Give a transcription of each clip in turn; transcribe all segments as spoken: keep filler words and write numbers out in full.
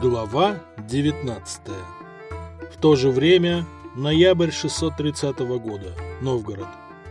Глава девятнадцатая. В то же время, ноябрь шестьсот тридцатого года, Новгород.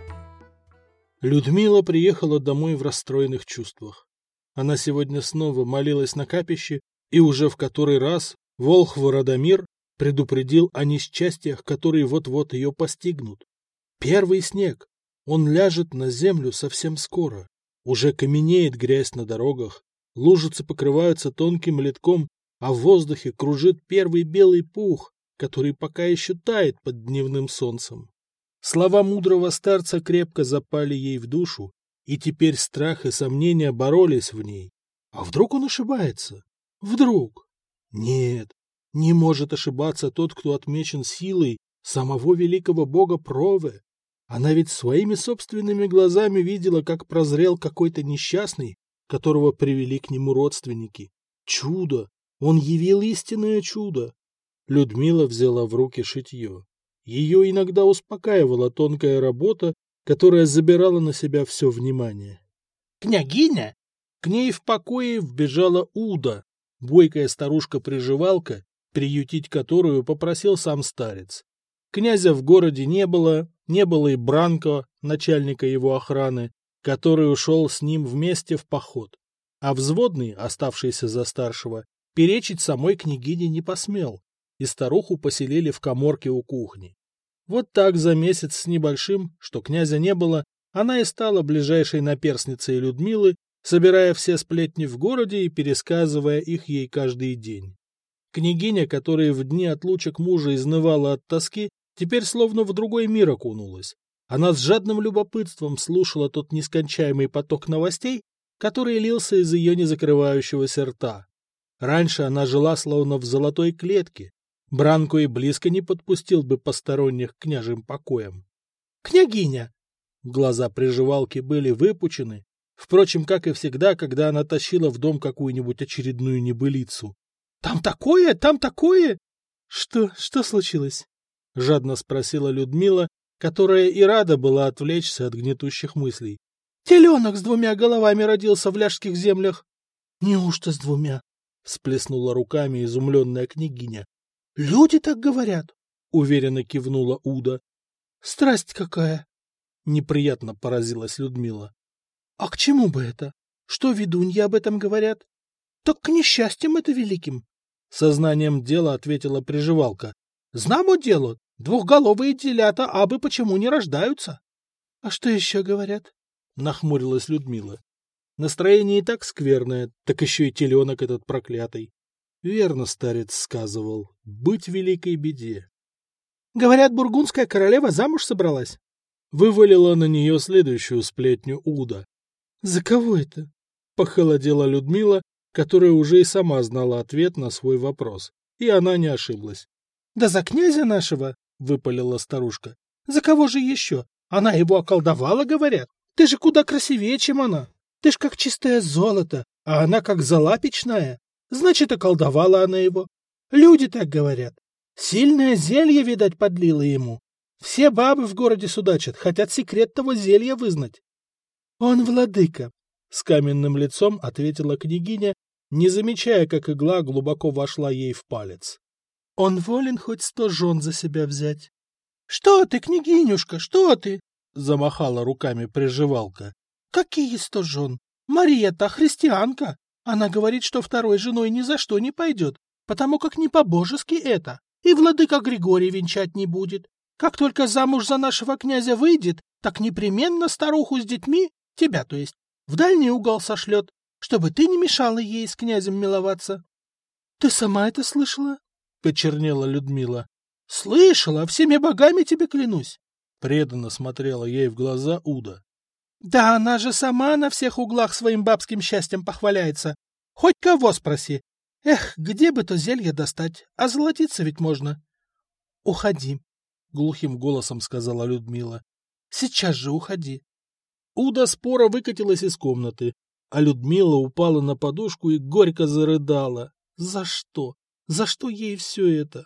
Людмила приехала домой в расстроенных чувствах. Она сегодня снова молилась на капище, и уже в который раз волхв Радомир предупредил о несчастьях, которые вот-вот ее постигнут. Первый снег. Он ляжет на землю совсем скоро. Уже каменеет грязь на дорогах, лужицы покрываются тонким ледком, а в воздухе кружит первый белый пух, который пока еще тает под дневным солнцем. Слова мудрого старца крепко запали ей в душу, и теперь страх и сомнения боролись в ней. А вдруг он ошибается? Вдруг? Нет, не может ошибаться тот, кто отмечен силой самого великого бога Прове. Она ведь своими собственными глазами видела, как прозрел какой-то несчастный, которого привели к нему родственники. Чудо! Он явил истинное чудо. Людмила взяла в руки шитье. Ее иногда успокаивала тонкая работа, которая забирала на себя все внимание. «Княгиня!» К ней в покое вбежала Уда, бойкая старушка-приживалка, приютить которую попросил сам старец. Князя в городе не было, не было и Бранко, начальника его охраны, который ушел с ним вместе в поход. А взводный, оставшийся за старшего, перечить самой княгине не посмел, и старуху поселили в каморке у кухни. Вот так за месяц с небольшим, что князя не было, она и стала ближайшей наперсницей Людмилы, собирая все сплетни в городе и пересказывая их ей каждый день. Княгиня, которая в дни отлучек мужа изнывала от тоски, теперь словно в другой мир окунулась. Она с жадным любопытством слушала тот нескончаемый поток новостей, который лился из ее незакрывающегося рта. Раньше она жила словно в золотой клетке. Бранко и близко не подпустил бы посторонних к княжим покоям. «Княгиня!» Глаза приживалки были выпучены, впрочем, как и всегда, когда она тащила в дом какую-нибудь очередную небылицу. «Там такое, там такое!» «Что, что случилось?» — жадно спросила Людмила, которая и рада была отвлечься от гнетущих мыслей. «Теленок с двумя головами родился в ляжских землях». «Неужто с двумя?» — всплеснула руками изумленная княгиня. «Люди так говорят», — уверенно кивнула Уда. «Страсть какая!» — неприятно поразилась Людмила. «А к чему бы это? Что ведуньи об этом говорят?» «Так к несчастьям это великим», — сознанием дела ответила приживалка. «Знамо дело, двухголовые телята абы почему не рождаются». «А что еще говорят?» — нахмурилась Людмила. Настроение и так скверное, так еще и теленок этот проклятый. Верно старец сказывал, быть великой беде. «Говорят, бургундская королева замуж собралась?» Вывалила на нее следующую сплетню Уда. «За кого это?» — похолодела Людмила, которая уже и сама знала ответ на свой вопрос. И она не ошиблась. «Да за князя нашего!» — выпалила старушка. «За кого же еще? Она его околдовала, говорят. Ты же куда красивее, чем она. Ты ж как чистое золото, а она как зола печная. Значит, околдовала она его. Люди так говорят. Сильное зелье, видать, подлила ему. Все бабы в городе судачат, хотят секрет того зелья вызнать». «Он владыка», — с каменным лицом ответила княгиня, не замечая, как игла глубоко вошла ей в палец. «Он волен хоть сто жен за себя взять». «Что ты, княгинюшка, что ты?» — замахала руками приживалка. «Какие сто жен? Мария-то христианка. Она говорит, что второй женой ни за что не пойдет, потому как не по-божески это, и владыка Григорий венчать не будет. Как только замуж за нашего князя выйдет, так непременно старуху с детьми, тебя то есть, в дальний угол сошлет, чтобы ты не мешала ей с князем миловаться». «Ты сама это слышала?» — почернела Людмила. «Слышала, всеми богами тебе клянусь!» Преданно смотрела ей в глаза Уда. «Да она же сама на всех углах своим бабским счастьем похваляется. Хоть кого спроси. Эх, где бы то зелье достать, а золотиться ведь можно». «Уходи», — глухим голосом сказала Людмила. «Сейчас же уходи». Уда споро выкатилась из комнаты, а Людмила упала на подушку и горько зарыдала. За что? За что ей все это?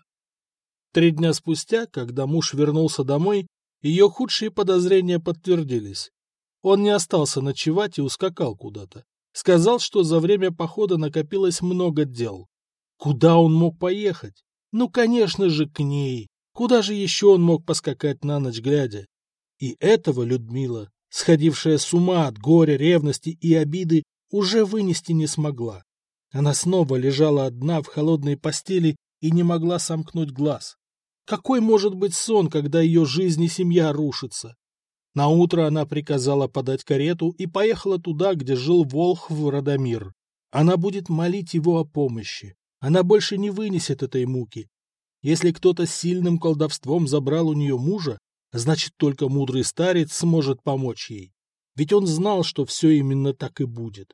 Три дня спустя, когда муж вернулся домой, ее худшие подозрения подтвердились. Он не остался ночевать и ускакал куда-то. Сказал, что за время похода накопилось много дел. Куда он мог поехать? Ну, конечно же, к ней. Куда же еще он мог поскакать на ночь глядя? И этого Людмила, сходившая с ума от горя, ревности и обиды, уже вынести не смогла. Она снова лежала одна в холодной постели и не могла сомкнуть глаз. Какой может быть сон, когда ее жизнь и семья рушатся? Наутро она приказала подать карету и поехала туда, где жил Волхв Радомир. Она будет молить его о помощи. Она больше не вынесет этой муки. Если кто-то с сильным колдовством забрал у нее мужа, значит, только мудрый старец сможет помочь ей. Ведь он знал, что все именно так и будет.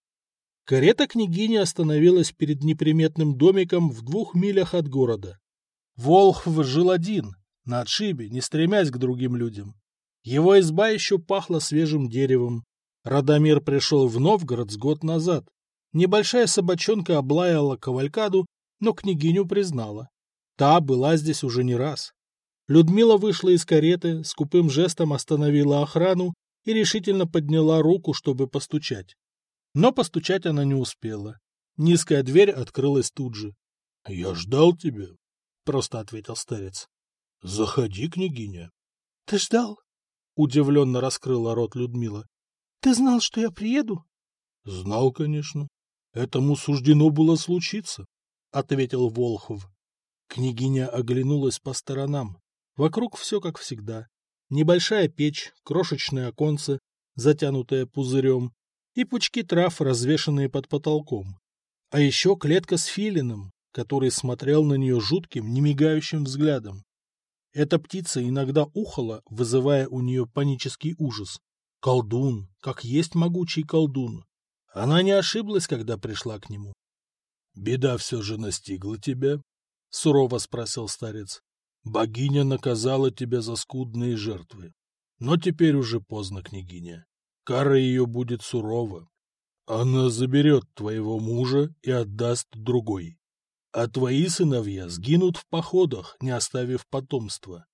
Карета княгини остановилась перед неприметным домиком в двух милях от города. Волхв жил один, на отшибе, не стремясь к другим людям. Его изба еще пахла свежим деревом. Радомир пришел в Новгород с год назад. Небольшая собачонка облаяла кавалькаду, но княгиню признала. Та была здесь уже не раз. Людмила вышла из кареты, скупым жестом остановила охрану и решительно подняла руку, чтобы постучать. Но постучать она не успела. Низкая дверь открылась тут же. — Я ждал тебя, — просто ответил старец. — Заходи, княгиня. — Ты ждал? — удивленно раскрыла рот Людмила. — Ты знал, что я приеду? — Знал, конечно. Этому суждено было случиться, — ответил Волхв. Княгиня оглянулась по сторонам. Вокруг все как всегда. Небольшая печь, крошечное оконце, затянутое пузырем, и пучки трав, развешанные под потолком. А еще клетка с филином, который смотрел на нее жутким, немигающим взглядом. Эта птица иногда ухала, вызывая у нее панический ужас. Колдун, как есть могучий колдун. Она не ошиблась, когда пришла к нему. — Беда все же настигла тебя? — сурово спросил старец. — Богиня наказала тебя за скудные жертвы. Но теперь уже поздно, княгиня. Кара ее будет сурова. Она заберет твоего мужа и отдаст другой. А твои сыновья сгинут в походах, не оставив потомства.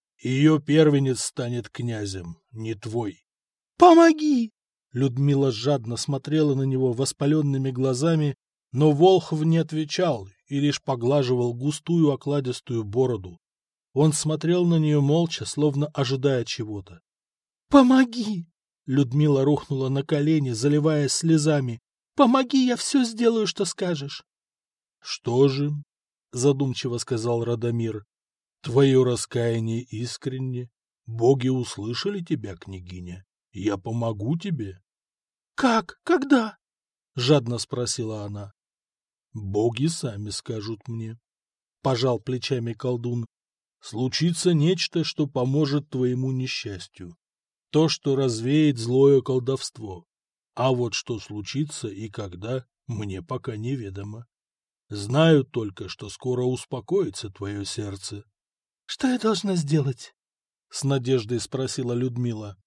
Ее первенец станет князем, не твой. — Помоги! Людмила жадно смотрела на него воспаленными глазами, но Волхв не отвечал и лишь поглаживал густую окладистую бороду. Он смотрел на нее молча, словно ожидая чего-то. — Помоги! Людмила рухнула на колени, заливаясь слезами. — Помоги, я все сделаю, что скажешь. — Что же? — задумчиво сказал Радомир. — Твое раскаяние искренне. Боги услышали тебя, княгиня. Я помогу тебе. — Как? Когда? — жадно спросила она. — Боги сами скажут мне. Пожал плечами колдун. Случится нечто, что поможет твоему несчастью. То, что развеет злое колдовство. А вот что случится и когда, мне пока неведомо. Знаю только, что скоро успокоится твое сердце. — Что я должна сделать? — с надеждой спросила Людмила.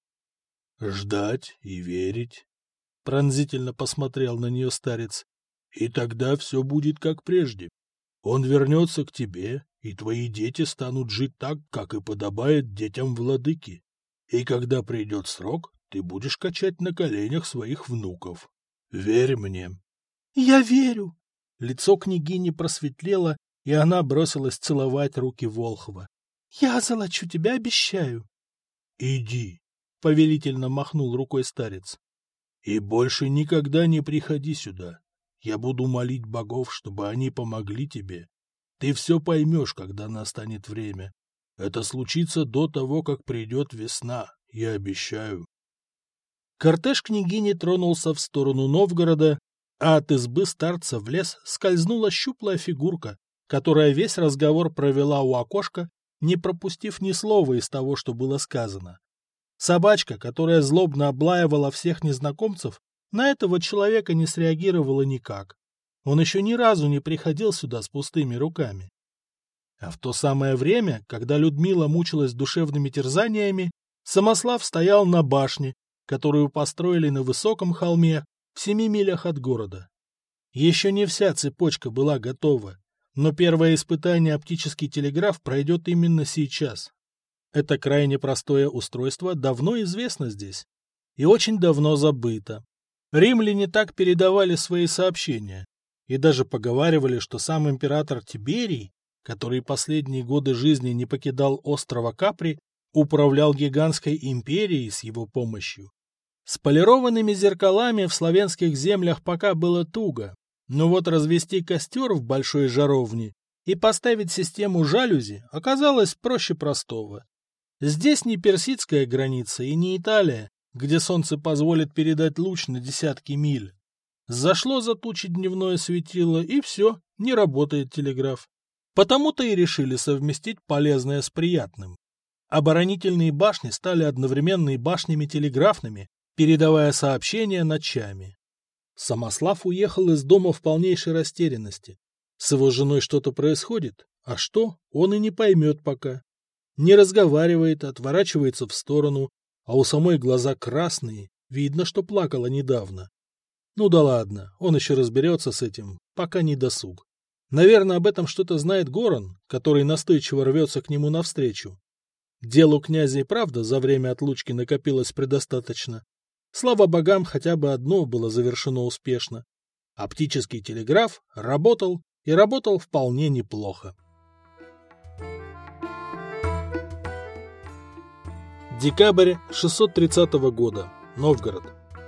— Ждать и верить. Пронзительно посмотрел на нее старец. — И тогда все будет как прежде. Он вернется к тебе, и твои дети станут жить так, как и подобает детям владыки. И когда придет срок, ты будешь качать на коленях своих внуков. Верь мне. — Я верю. Лицо княгини просветлело, и она бросилась целовать руки Волхва. — Я озолочу тебя, обещаю. — Иди, — повелительно махнул рукой старец. — И больше никогда не приходи сюда. Я буду молить богов, чтобы они помогли тебе. Ты все поймешь, когда настанет время. Это случится до того, как придет весна, я обещаю. Кортеж княгини тронулся в сторону Новгорода, а от избы старца в лес скользнула щуплая фигурка, которая весь разговор провела у окошка, не пропустив ни слова из того, что было сказано. Собачка, которая злобно облаивала всех незнакомцев, на этого человека не среагировала никак. Он еще ни разу не приходил сюда с пустыми руками. А в то самое время, когда Людмила мучилась душевными терзаниями, Самослав стоял на башне, которую построили на высоком холме в семи милях от города. Еще не вся цепочка была готова, но первое испытание оптический телеграф пройдет именно сейчас. Это крайне простое устройство давно известно здесь и очень давно забыто. Римляне так передавали свои сообщения. и даже поговаривали, что сам император Тиберий, который последние годы жизни не покидал острова Капри, управлял гигантской империей с его помощью. С полированными зеркалами в славянских землях пока было туго, но вот развести костер в большой жаровне и поставить систему жалюзи оказалось проще простого. Здесь не персидская граница и не Италия, где солнце позволит передать луч на десятки миль. Зашло за тучи дневное светило, и все, не работает телеграф. Потому-то и решили совместить полезное с приятным. Оборонительные башни стали одновременно и башнями телеграфными, передавая сообщения ночами. Самослав уехал из дома в полнейшей растерянности. С его женой что-то происходит, а что, он и не поймет пока. Не разговаривает, отворачивается в сторону, а у самой глаза красные, видно, что плакала недавно. Ну да ладно, он еще разберется с этим, пока не досуг. Наверное, об этом что-то знает Горан, который настойчиво рвется к нему навстречу. Делу князя и правда за время отлучки накопилось предостаточно. Слава богам, хотя бы одно было завершено успешно. Оптический телеграф работал и работал вполне неплохо. Декабрь шестьсот тридцатого года. Новгород.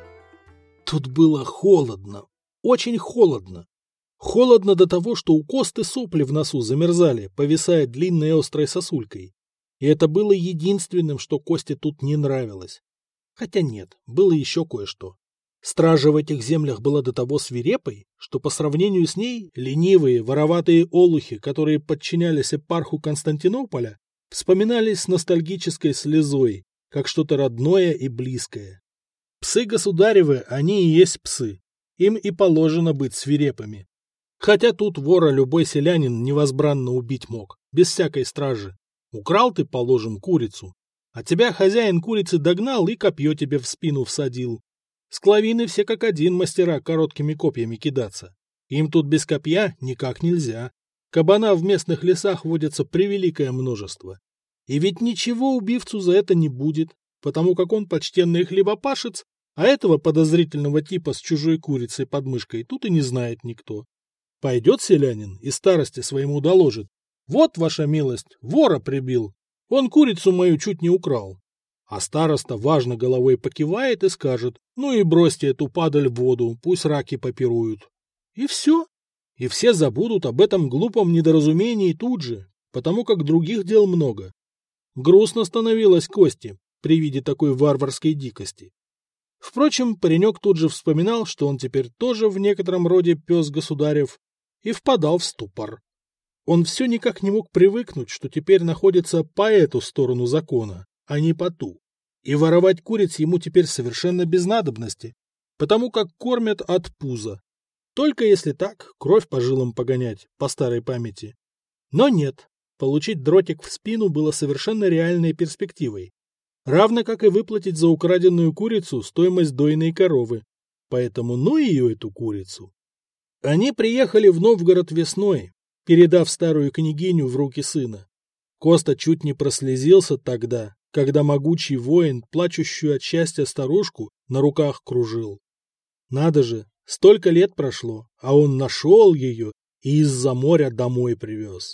Тут было холодно, очень холодно. Холодно до того, что у Косты сопли в носу замерзали, повисая длинной острой сосулькой. И это было единственным, что Косте тут не нравилось. Хотя нет, было еще кое-что. Стража в этих землях была до того свирепой, что по сравнению с ней ленивые, вороватые олухи, которые подчинялись епарху Константинополя, вспоминались с ностальгической слезой, как что-то родное и близкое. Псы государевы, они и есть псы. Им и положено быть свирепыми. Хотя тут вора любой селянин невозбранно убить мог, без всякой стражи. Украл ты, положим, курицу, а тебя хозяин курицы догнал и копье тебе в спину всадил. Склавины все как один мастера короткими копьями кидаться. Им тут без копья никак нельзя. Кабана в местных лесах водится превеликое множество. И ведь ничего убивцу за это не будет, потому как он почтенный хлебопашец, а этого подозрительного типа с чужой курицей под мышкой тут и не знает никто. Пойдет селянин и старости своему доложит: вот, ваша милость, вора прибил, он курицу мою чуть не украл. А староста важно головой покивает и скажет: ну и бросьте эту падаль в воду, пусть раки попируют. И все. И все забудут об этом глупом недоразумении тут же, потому как других дел много. Грустно становилось Косте при виде такой варварской дикости. Впрочем, паренек тут же вспоминал, что он теперь тоже в некотором роде пес государев, и впадал в ступор. Он все никак не мог привыкнуть, что теперь находится по эту сторону закона, а не по ту. И воровать куриц ему теперь совершенно без надобности, потому как кормят от пуза. Только если так, кровь по жилам погонять, по старой памяти. Но нет, получить дротик в спину было совершенно реальной перспективой. Равно как и выплатить за украденную курицу стоимость дойной коровы. Поэтому ну ее эту курицу. Они приехали в Новгород весной, передав старую княгиню в руки сына. Коста чуть не прослезился тогда, когда могучий воин, плачущую от счастья старушку, на руках кружил. Надо же, столько лет прошло, а он нашел ее и из-за моря домой привез.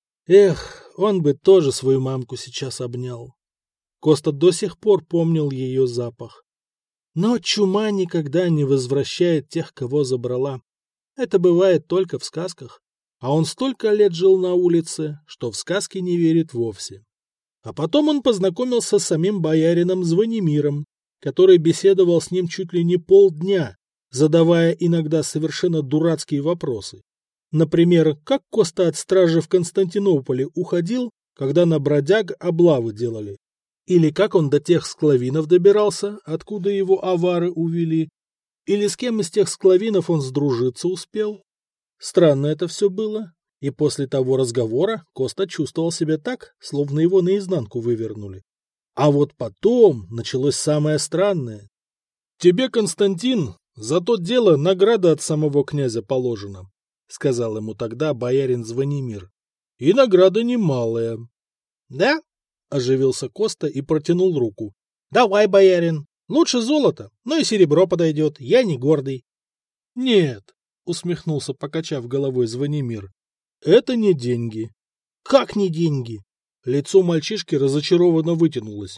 Эх, он бы тоже свою мамку сейчас обнял. Коста до сих пор помнил ее запах. Но чума никогда не возвращает тех, кого забрала. Это бывает только в сказках. А он столько лет жил на улице, что в сказки не верит вовсе. А потом он познакомился с самим боярином Звонимиром, который беседовал с ним чуть ли не полдня, задавая иногда совершенно дурацкие вопросы. Например, как Коста от стражи в Константинополе уходил, когда на бродяг облавы делали. Или как он до тех склавинов добирался, откуда его авары увели. Или с кем из тех склавинов он сдружиться успел. Странно это все было. И после того разговора Коста чувствовал себя так, словно его наизнанку вывернули. А вот потом началось самое странное. «Тебе, Константин, за то дело награда от самого князя положена», — сказал ему тогда боярин Звонимир. «И награда немалая». «Да?» — оживился Коста и протянул руку. «Давай, боярин, лучше золото, но и серебро подойдет, я не гордый». «Нет, — усмехнулся, покачав головой Звонимир. Это не деньги. Как не деньги? Лицо мальчишки разочарованно вытянулось.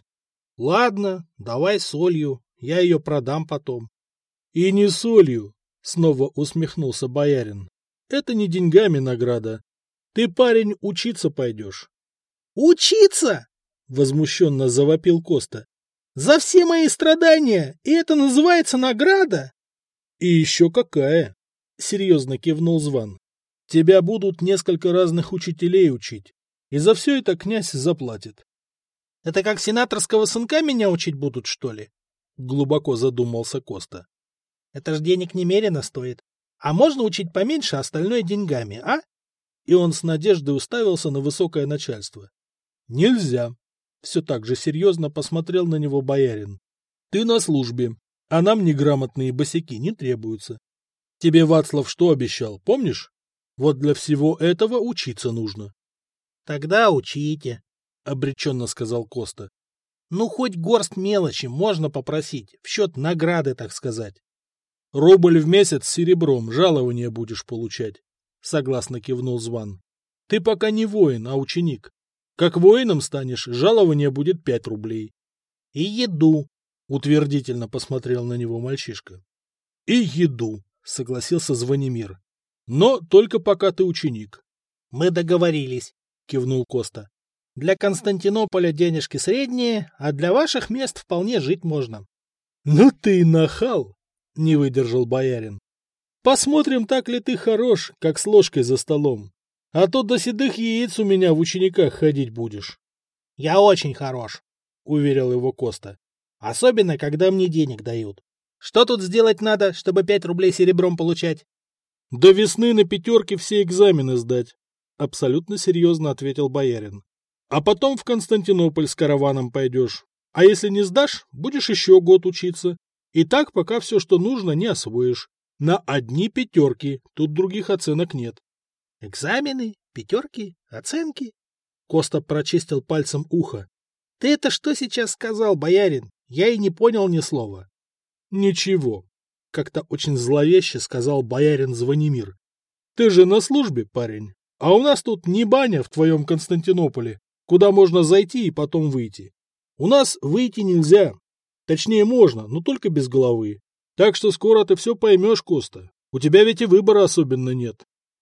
Ладно, давай солью, я ее продам потом. И не солью, снова усмехнулся боярин. Это не деньгами награда. Ты, парень, учиться пойдешь. Учиться? Возмущенно завопил Коста. За все мои страдания, и это называется награда? И еще какая? Серьезно кивнул Зван. Тебя будут несколько разных учителей учить, и за все это князь заплатит. — Это как сенаторского сынка меня учить будут, что ли? — глубоко задумался Коста. — Это ж денег немерено стоит. А можно учить поменьше, остальное деньгами, а? И он с надеждой уставился на высокое начальство. — Нельзя. Все так же серьезно посмотрел на него боярин. — Ты на службе, а нам неграмотные босяки не требуются. Тебе Вацлав что обещал, помнишь? Вот для всего этого учиться нужно. — Тогда учите, — обреченно сказал Коста. — Ну, хоть горсть мелочи можно попросить, в счет награды, так сказать. — Рубль в месяц с серебром жалование будешь получать, — согласно кивнул Зван. — Ты пока не воин, а ученик. Как воином станешь, жалование будет пять рублей. — И еду, — утвердительно посмотрел на него мальчишка. — И еду, — согласился Звонимир. Но только пока ты ученик. — Мы договорились, — кивнул Коста. — Для Константинополя денежки средние, а для ваших мест вполне жить можно. — Ну ты и нахал, — не выдержал боярин. — Посмотрим, так ли ты хорош, как с ложкой за столом. А то до седых яиц у меня в учениках ходить будешь. — Я очень хорош, — уверил его Коста. — Особенно, когда мне денег дают. Что тут сделать надо, чтобы пять рублей серебром получать? — До весны на пятерке все экзамены сдать, — абсолютно серьезно ответил боярин. — А потом в Константинополь с караваном пойдешь. А если не сдашь, будешь еще год учиться. И так, пока все, что нужно, не освоишь. На одни пятерки, тут других оценок нет. — Экзамены, пятерки, оценки? Коста прочистил пальцем ухо. — Ты это что сейчас сказал, боярин? Я и не понял ни слова. — Ничего. Как-то очень зловеще сказал боярин Звонимир. — Ты же на службе, парень, а у нас тут не баня в твоем Константинополе, куда можно зайти и потом выйти. У нас выйти нельзя. Точнее, можно, но только без головы. Так что скоро ты все поймешь, Коста. У тебя ведь и выбора особенно нет.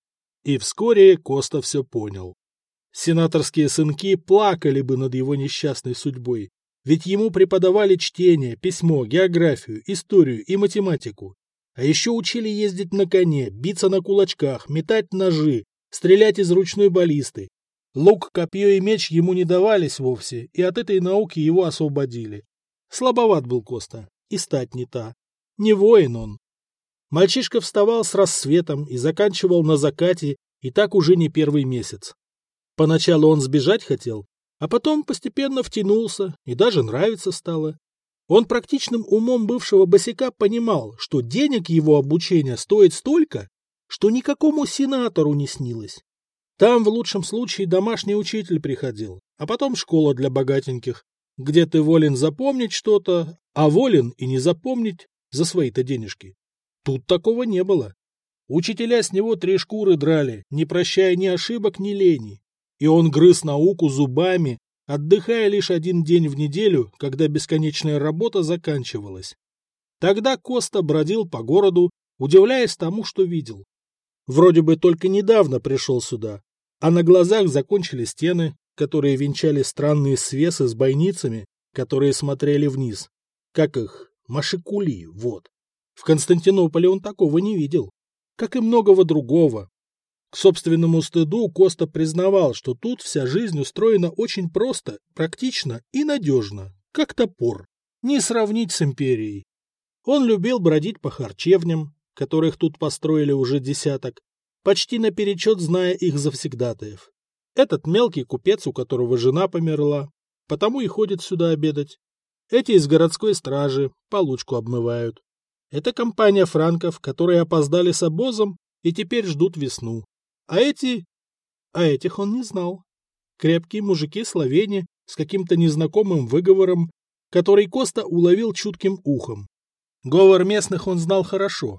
И вскоре Коста все понял. Сенаторские сынки плакали бы над его несчастной судьбой. Ведь ему преподавали чтение, письмо, географию, историю и математику. А еще учили ездить на коне, биться на кулачках, метать ножи, стрелять из ручной баллисты. Лук, копье и меч ему не давались вовсе, и от этой науки его освободили. Слабоват был Коста, и стать не та. Не воин он. Мальчишка вставал с рассветом и заканчивал на закате, и так уже не первый месяц. Поначалу он сбежать хотел, а потом постепенно втянулся и даже нравится стало. Он практичным умом бывшего босяка понимал, что денег его обучения стоит столько, что никакому сенатору не снилось. Там в лучшем случае домашний учитель приходил, а потом школа для богатеньких, где ты волен запомнить что-то, а волен и не запомнить за свои-то денежки. Тут такого не было. Учителя с него три шкуры драли, не прощая ни ошибок, ни лени. И он грыз науку зубами, отдыхая лишь один день в неделю, когда бесконечная работа заканчивалась. Тогда Коста бродил по городу, удивляясь тому, что видел. Вроде бы только недавно пришел сюда, а на глазах закончили стены, которые венчали странные свесы с бойницами, которые смотрели вниз. Как их? Машикули, вот. В Константинополе он такого не видел, как и многого другого. К собственному стыду Коста признавал, что тут вся жизнь устроена очень просто, практично и надежно, как топор, не сравнить с империей. Он любил бродить по харчевням, которых тут построили уже десяток, почти наперечет зная их завсегдатаев. Этот мелкий купец, у которого жена померла, потому и ходит сюда обедать. Эти из городской стражи получку обмывают. Это компания франков, которые опоздали с обозом и теперь ждут весну. А эти... А этих он не знал. Крепкие мужики-словени с каким-то незнакомым выговором, который Коста уловил чутким ухом. Говор местных он знал хорошо.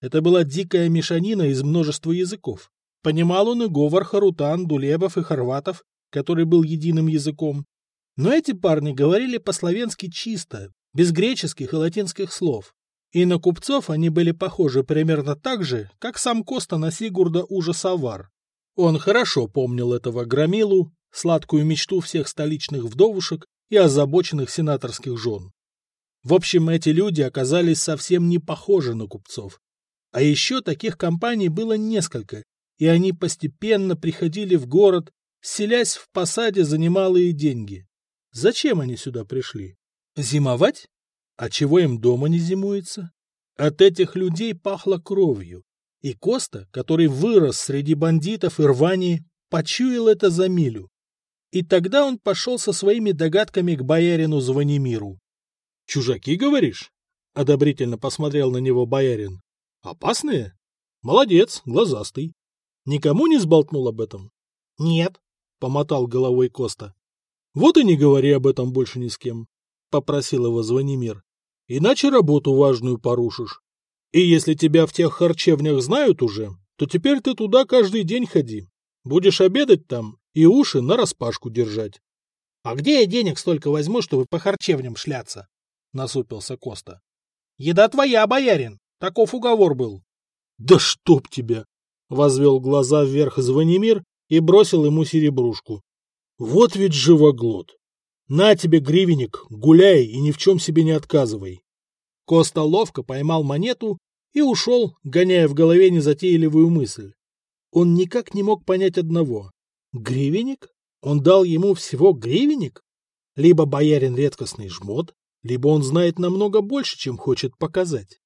Это была дикая мешанина из множества языков. Понимал он и говор харутан, дулебов и хорватов, который был единым языком. Но эти парни говорили по-словенски чисто, без греческих и латинских слов. И на купцов они были похожи примерно так же, как сам Коста на Сигурда Ужасавар. Он хорошо помнил этого громилу, сладкую мечту всех столичных вдовушек и озабоченных сенаторских жен. В общем, эти люди оказались совсем не похожи на купцов. А еще таких компаний было несколько, и они постепенно приходили в город, селясь в посаде за немалые деньги. Зачем они сюда пришли? Зимовать? А чего им дома не зимуется? От этих людей пахло кровью. И Коста, который вырос среди бандитов и рвани, почуял это за милю. И тогда он пошел со своими догадками к боярину Звонимиру. — Чужаки, говоришь? — одобрительно посмотрел на него боярин. — Опасные? Молодец, глазастый. Никому не сболтнул об этом? — Нет, — помотал головой Коста. — Вот и не говори об этом больше ни с кем, — попросил его Звонимир. — Иначе работу важную порушишь. И если тебя в тех харчевнях знают уже, то теперь ты туда каждый день ходи. Будешь обедать там и уши нараспашку держать. — А где я денег столько возьму, чтобы по харчевням шляться? — насупился Коста. — Еда твоя, боярин. Таков уговор был. — Да чтоб тебя! — возвел глаза вверх Звонимир и бросил ему серебрушку. — Вот ведь живоглот! На тебе, гривенник, гуляй и ни в чем себе не отказывай. Коста ловко поймал монету и ушел, гоняя в голове незатейливую мысль. Он никак не мог понять одного. Гривенник? Он дал ему всего гривенник? Либо боярин редкостный жмот, либо он знает намного больше, чем хочет показать.